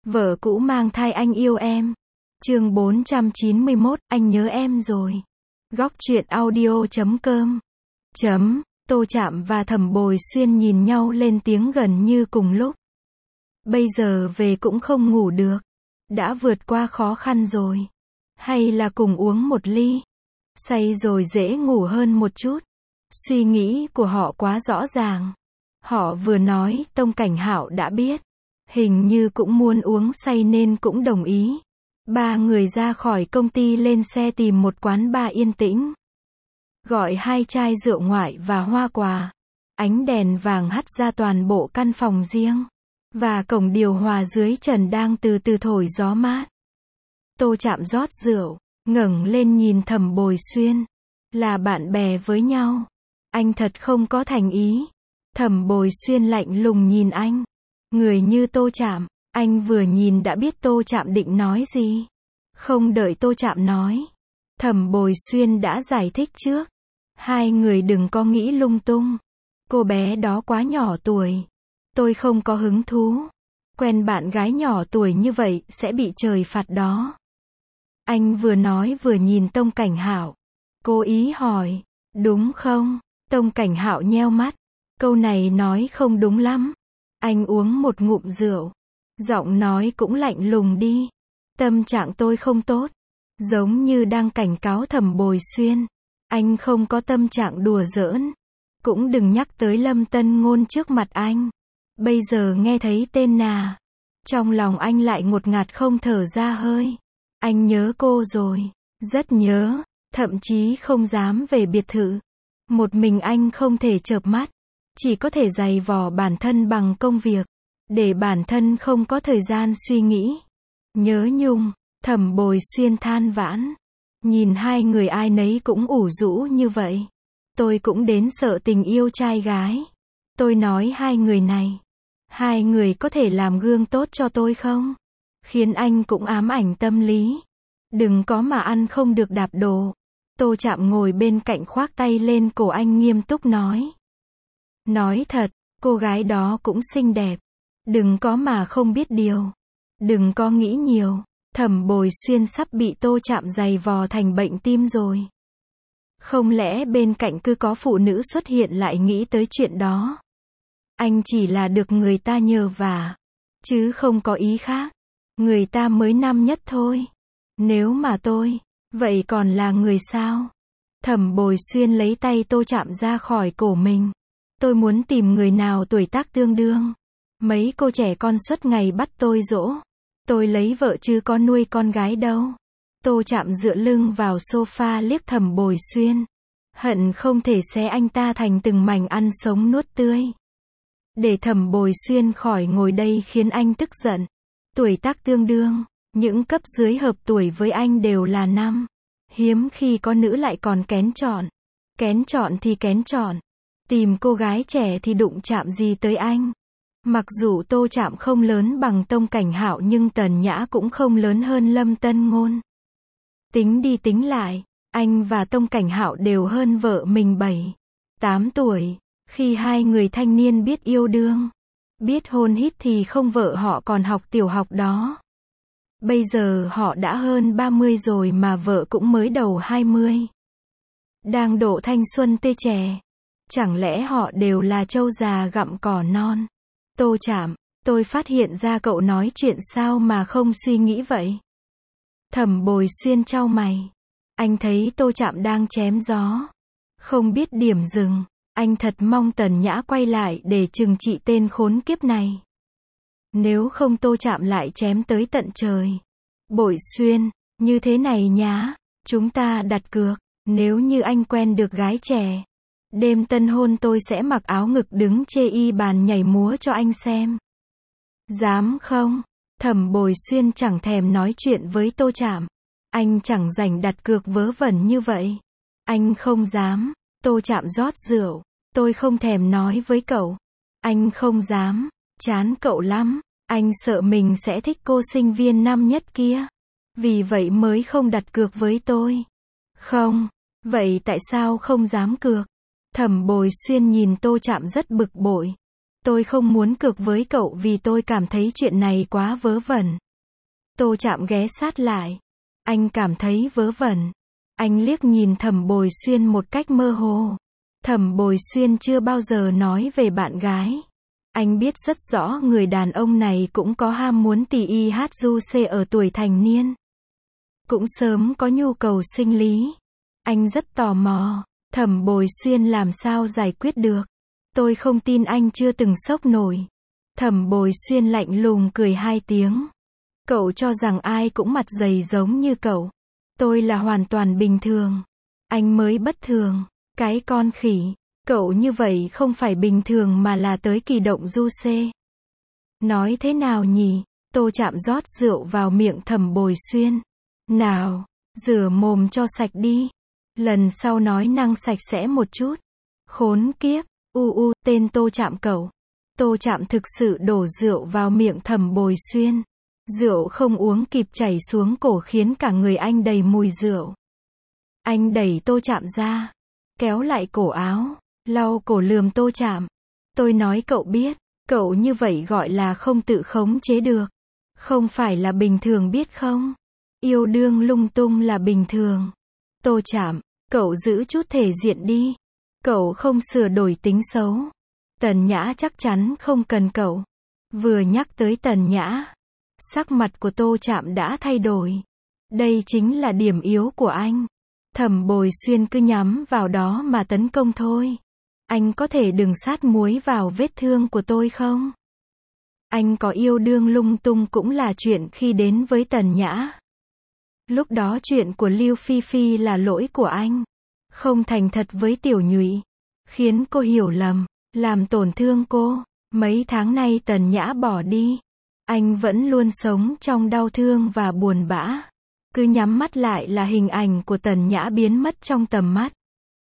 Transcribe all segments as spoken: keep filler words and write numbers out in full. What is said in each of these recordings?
Vợ cũ mang thai anh yêu em. Chương bốn trăm chín mươi mốt, anh nhớ em rồi. Góc truyện audio chấm com. Chấm, Tô Trạm và Thẩm Bồi Xuyên nhìn nhau lên tiếng gần như cùng lúc. Bây giờ về cũng không ngủ được. Đã vượt qua khó khăn rồi. Hay là cùng uống một ly. Say rồi dễ ngủ hơn một chút. Suy nghĩ của họ quá rõ ràng. Họ vừa nói, Tông Cảnh Hạo đã biết. Hình như cũng muốn uống say nên cũng đồng ý. Ba người ra khỏi công ty lên xe tìm một quán bar yên tĩnh. Gọi hai chai rượu ngoại và hoa quả. Ánh đèn vàng hắt ra toàn bộ căn phòng riêng. Và cổng điều hòa dưới trần đang từ từ thổi gió mát. Tô Trạm rót rượu, ngẩng lên nhìn Thẩm Bồi Xuyên. Là bạn bè với nhau. Anh thật không có thành ý. Thẩm Bồi Xuyên lạnh lùng nhìn anh. Người như Tô Trạm, anh vừa nhìn đã biết Tô Trạm định nói gì. Không đợi Tô Trạm nói, Thẩm Bồi Xuyên đã giải thích trước. Hai người đừng có nghĩ lung tung. Cô bé đó quá nhỏ tuổi. Tôi không có hứng thú. Quen bạn gái nhỏ tuổi như vậy sẽ bị trời phạt đó. Anh vừa nói vừa nhìn Tông Cảnh Hạo. Cố ý hỏi, đúng không? Tông Cảnh Hạo nheo mắt. Câu này nói không đúng lắm. Anh uống một ngụm rượu. Giọng nói cũng lạnh lùng đi. Tâm trạng tôi không tốt. Giống như đang cảnh cáo Thẩm Bồi Xuyên. Anh không có tâm trạng đùa giỡn. Cũng đừng nhắc tới Lâm Tân Ngôn trước mặt anh. Bây giờ nghe thấy tên nà. Trong lòng anh lại ngột ngạt không thở ra hơi. Anh nhớ cô rồi. Rất nhớ. Thậm chí không dám về biệt thự. Một mình anh không thể chợp mắt. Chỉ có thể giày vò bản thân bằng công việc. Để bản thân không có thời gian suy nghĩ. Nhớ nhung. Thẩm Bồi Xuyên than vãn. Nhìn hai người ai nấy cũng ủ rũ như vậy. Tôi cũng đến sợ tình yêu trai gái. Tôi nói hai người này. Hai người có thể làm gương tốt cho tôi không? Khiến anh cũng ám ảnh tâm lý. Đừng có mà ăn không được đạp đồ. Tô Trạm ngồi bên cạnh khoác tay lên cổ anh nghiêm túc nói. Nói thật, cô gái đó cũng xinh đẹp. Đừng có mà không biết điều. Đừng có nghĩ nhiều. Thẩm Bồi Xuyên sắp bị Tô Trạm giày vò thành bệnh tim rồi. Không lẽ bên cạnh cứ có phụ nữ xuất hiện lại nghĩ tới chuyện đó. Anh chỉ là được người ta nhờ vả. Chứ không có ý khác. Người ta mới năm nhất thôi. Nếu mà tôi, vậy còn là người sao? Thẩm Bồi Xuyên lấy tay Tô Trạm ra khỏi cổ mình. Tôi muốn tìm người nào tuổi tác tương đương. Mấy cô trẻ con suốt ngày bắt tôi dỗ. Tôi lấy vợ chứ có nuôi con gái đâu. Tô Trạm dựa lưng vào sofa liếc Thẩm Bồi Xuyên. Hận không thể xé anh ta thành từng mảnh ăn sống nuốt tươi. Để Thẩm Bồi Xuyên khỏi ngồi đây khiến anh tức giận. Tuổi tác tương đương. Những cấp dưới hợp tuổi với anh đều là năm. Hiếm khi có nữ lại còn kén chọn. Kén chọn thì kén chọn. Tìm cô gái trẻ thì đụng chạm gì tới anh. Mặc dù Tô Trạm không lớn bằng Tông Cảnh Hạo nhưng Tần Nhã cũng không lớn hơn Lâm Tân Ngôn. Tính đi tính lại, anh và Tông Cảnh Hạo đều hơn vợ mình bảy, tám tuổi. Khi hai người thanh niên biết yêu đương, biết hôn hít thì không vợ họ còn học tiểu học đó. Bây giờ họ đã hơn ba mươi rồi mà vợ cũng mới đầu hai mươi. Đang độ thanh xuân tê trẻ. Chẳng lẽ họ đều là trâu già gặm cỏ non? Tô Trạm, tôi phát hiện ra cậu nói chuyện sao mà không suy nghĩ vậy? Thẩm Bồi Xuyên chau mày. Anh thấy Tô Trạm đang chém gió. Không biết điểm dừng. Anh thật mong Tần Nhã quay lại để trừng trị tên khốn kiếp này. Nếu không Tô Trạm lại chém tới tận trời. Bồi Xuyên, như thế này nhá. Chúng ta đặt cược. Nếu như anh quen được gái trẻ. Đêm tân hôn tôi sẽ mặc áo ngực đứng chê y bàn nhảy múa cho anh xem. Dám không? Thẩm Bồi Xuyên chẳng thèm nói chuyện với Tô Trạm. Anh chẳng rảnh đặt cược vớ vẩn như vậy. Anh không dám. Tô Trạm rót rượu. Tôi không thèm nói với cậu. Anh không dám. Chán cậu lắm. Anh sợ mình sẽ thích cô sinh viên năm nhất kia. Vì vậy mới không đặt cược với tôi. Không. Vậy tại sao không dám cược? Thẩm Bồi Xuyên nhìn Tô Trạm rất bực bội. Tôi không muốn cược với cậu vì tôi cảm thấy chuyện này quá vớ vẩn. Tô Trạm ghé sát lại. Anh cảm thấy vớ vẩn. Anh liếc nhìn Thẩm Bồi Xuyên một cách mơ hồ. Thẩm Bồi Xuyên chưa bao giờ nói về bạn gái. Anh biết rất rõ người đàn ông này cũng có ham muốn tì y hát du xê ở tuổi thành niên. Cũng sớm có nhu cầu sinh lý. Anh rất tò mò. Thẩm Bồi Xuyên làm sao giải quyết được. Tôi không tin anh chưa từng sốc nổi. Thẩm Bồi Xuyên lạnh lùng cười hai tiếng. Cậu cho rằng ai cũng mặt dày giống như cậu. Tôi là hoàn toàn bình thường. Anh mới bất thường. Cái con khỉ. Cậu như vậy không phải bình thường mà là tới kỳ động du xê. Nói thế nào nhỉ? Tô Trạm rót rượu vào miệng Thẩm Bồi Xuyên. Nào, rửa mồm cho sạch đi. Lần sau nói năng sạch sẽ một chút. Khốn kiếp, u u, tên Tô Trạm cậu. Tô Trạm thực sự đổ rượu vào miệng Thẩm Bồi Xuyên. Rượu không uống kịp chảy xuống cổ khiến cả người anh đầy mùi rượu. Anh đẩy Tô Trạm ra, kéo lại cổ áo, lau cổ lườm Tô Trạm. Tôi nói cậu biết, cậu như vậy gọi là không tự khống chế được. Không phải là bình thường biết không? Yêu đương lung tung là bình thường. Tô Trạm, cậu giữ chút thể diện đi. Cậu không sửa đổi tính xấu. Tần Nhã chắc chắn không cần cậu. Vừa nhắc tới Tần Nhã, sắc mặt của Tô Trạm đã thay đổi. Đây chính là điểm yếu của anh. Thẩm Bồi Xuyên cứ nhắm vào đó mà tấn công thôi. Anh có thể đừng sát muối vào vết thương của tôi không? Anh có yêu đương lung tung cũng là chuyện khi đến với Tần Nhã. Lúc đó chuyện của Lưu Phi Phi là lỗi của anh. Không thành thật với Tiểu Nhụy. Khiến cô hiểu lầm, làm tổn thương cô. Mấy tháng nay Tần Nhã bỏ đi. Anh vẫn luôn sống trong đau thương và buồn bã. Cứ nhắm mắt lại là hình ảnh của Tần Nhã biến mất trong tầm mắt.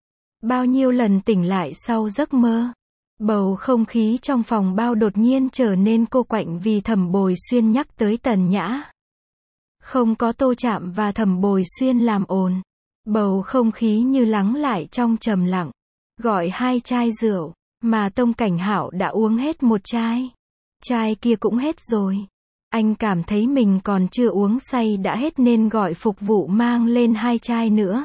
Bao nhiêu lần tỉnh lại sau giấc mơ. Bầu không khí trong phòng bao đột nhiên trở nên cô quạnh vì Thẩm Bồi Xuyên nhắc tới Tần Nhã. Không có Tô Trạm và Thẩm Bồi Xuyên làm ồn. Bầu không khí như lắng lại trong trầm lặng. Gọi hai chai rượu, mà Tông Cảnh Hạo đã uống hết một chai. Chai kia cũng hết rồi. Anh cảm thấy mình còn chưa uống say đã hết nên gọi phục vụ mang lên hai chai nữa.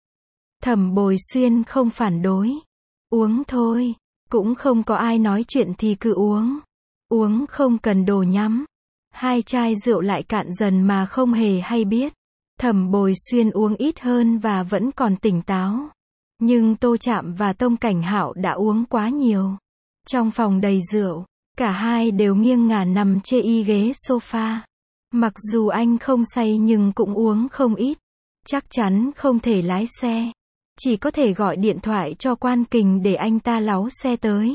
Thẩm Bồi Xuyên không phản đối. Uống thôi. Cũng không có ai nói chuyện thì cứ uống. Uống không cần đồ nhắm. Hai chai rượu lại cạn dần mà không hề hay biết. Thẩm Bồi Xuyên uống ít hơn và vẫn còn tỉnh táo. Nhưng Tô Trạm và Tông Cảnh Hạo đã uống quá nhiều. Trong phòng đầy rượu, cả hai đều nghiêng ngả nằm chê y ghế sofa. Mặc dù anh không say nhưng cũng uống không ít. Chắc chắn không thể lái xe. Chỉ có thể gọi điện thoại cho Quan Kình để anh ta láu xe tới.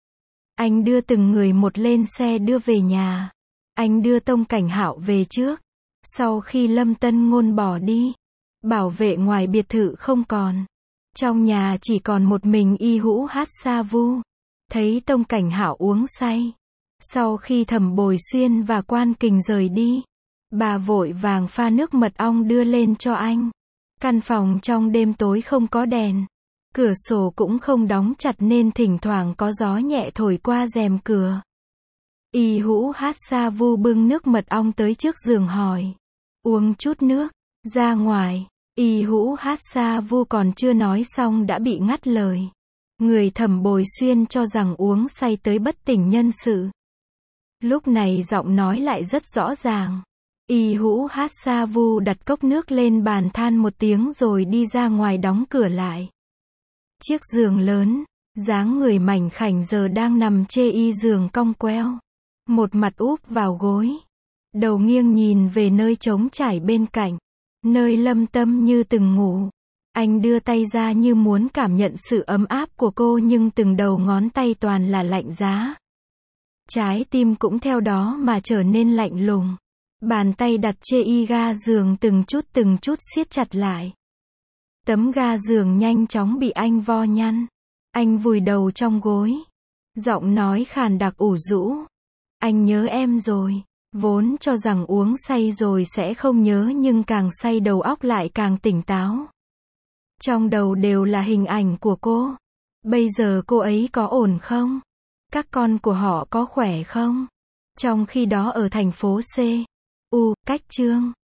Anh đưa từng người một lên xe đưa về nhà. Anh đưa Tông Cảnh Hạo về trước. Sau khi Lâm Tân Ngôn bỏ đi, bảo vệ ngoài biệt thự không còn. Trong nhà chỉ còn một mình Y Hữu Hát Sa Vu. Thấy Tông Cảnh Hạo uống say. Sau khi Thẩm Bồi Xuyên và Quan Kình rời đi, bà vội vàng pha nước mật ong đưa lên cho anh. Căn phòng trong đêm tối không có đèn. Cửa sổ cũng không đóng chặt nên thỉnh thoảng có gió nhẹ thổi qua rèm cửa. Y Hữu Hát Sa Vu bưng nước mật ong tới trước giường hỏi. Uống chút nước, ra ngoài. Y Hữu Hát Sa Vu còn chưa nói xong đã bị ngắt lời. Người Thẩm Bồi Xuyên cho rằng uống say tới bất tỉnh nhân sự. Lúc này giọng nói lại rất rõ ràng. Y Hữu Hát Sa Vu đặt cốc nước lên bàn than một tiếng rồi đi ra ngoài đóng cửa lại. Chiếc giường lớn, dáng người mảnh khảnh giờ đang nằm chê y giường cong queo. Một mặt úp vào gối. Đầu nghiêng nhìn về nơi trống trải bên cạnh. Nơi Lâm Tâm như từng ngủ. Anh đưa tay ra như muốn cảm nhận sự ấm áp của cô nhưng từng đầu ngón tay toàn là lạnh giá. Trái tim cũng theo đó mà trở nên lạnh lùng. Bàn tay đặt chê y ga giường từng chút từng chút siết chặt lại. Tấm ga giường nhanh chóng bị anh vo nhăn. Anh vùi đầu trong gối. Giọng nói khàn đặc ủ rũ. Anh nhớ em rồi. Vốn cho rằng uống say rồi sẽ không nhớ nhưng càng say đầu óc lại càng tỉnh táo. Trong đầu đều là hình ảnh của cô. Bây giờ cô ấy có ổn không? Các con của họ có khỏe không? Trong khi đó ở thành phố C. U, cách Trương